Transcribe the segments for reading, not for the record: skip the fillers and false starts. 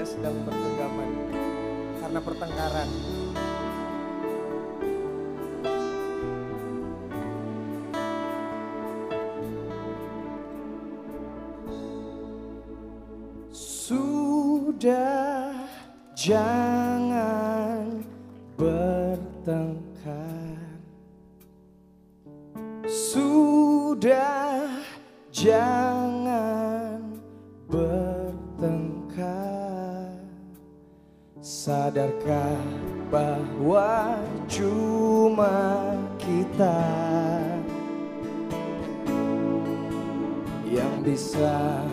keluarga sedang bergenggaman karena pertengkaran. Sudah, jangan bertengkar. Sudah, jangan bertengkar. Sadarkah bahwa cuma kita yang bisa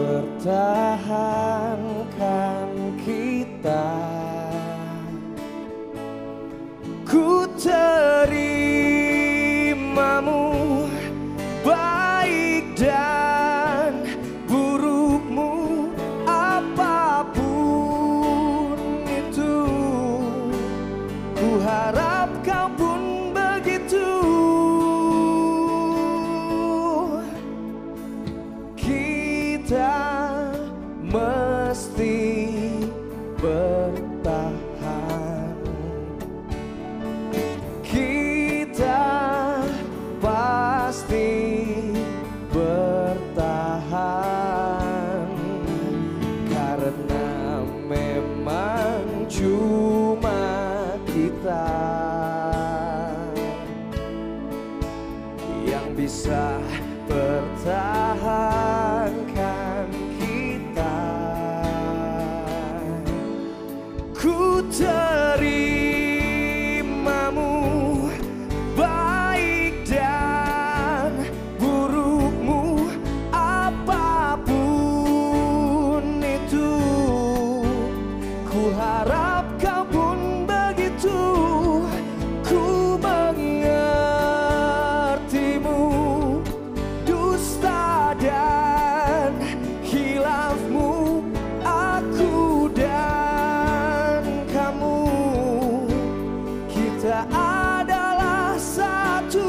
pertahankan kita. Ku terimamu, baik dan burukmu, apapun itu. Ku harap kau pun begitu. Kita mesti bertahan. Kita pasti bertahan. Karena memang cuma kita yang bisa pertahankan kita. Ku terimamu, baik dan burukmu, apapun itu. Ku harap kau pun begitu. Ku mengertimu, dusta dan khilafmu, aku dan kamu, kita adalah satu.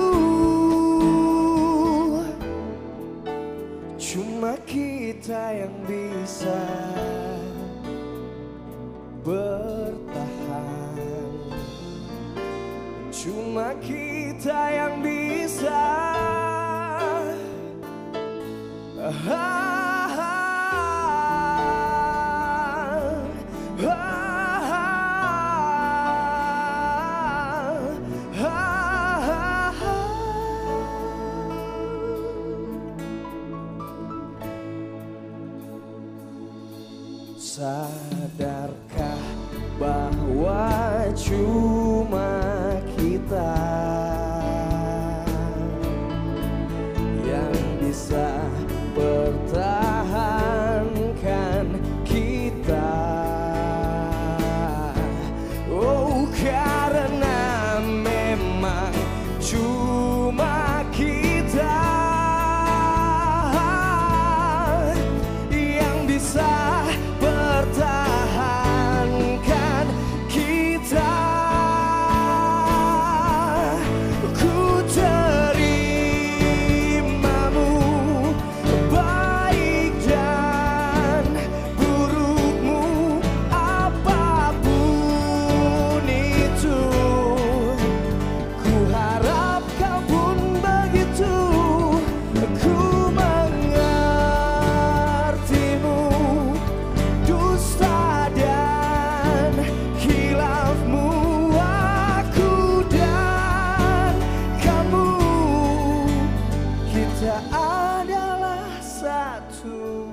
Cuma kita yang bisa bertahan. Cuma kita yang bisa. Sadarkah bahwa cuma kita yang bisa pertahankan kita. Oh, karena memang cuma kita yang bisa pertahankan kita. Ku terimamu, baik dan burukmu, apapun itu. Ku harap kau pun begitu. Ku mengertimu, dusta dan khilafmu, aku dan kamu, kita adalah satu.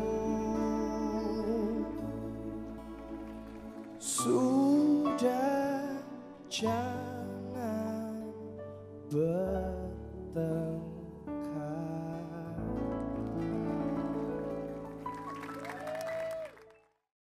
Sudah, jangan bertengkar.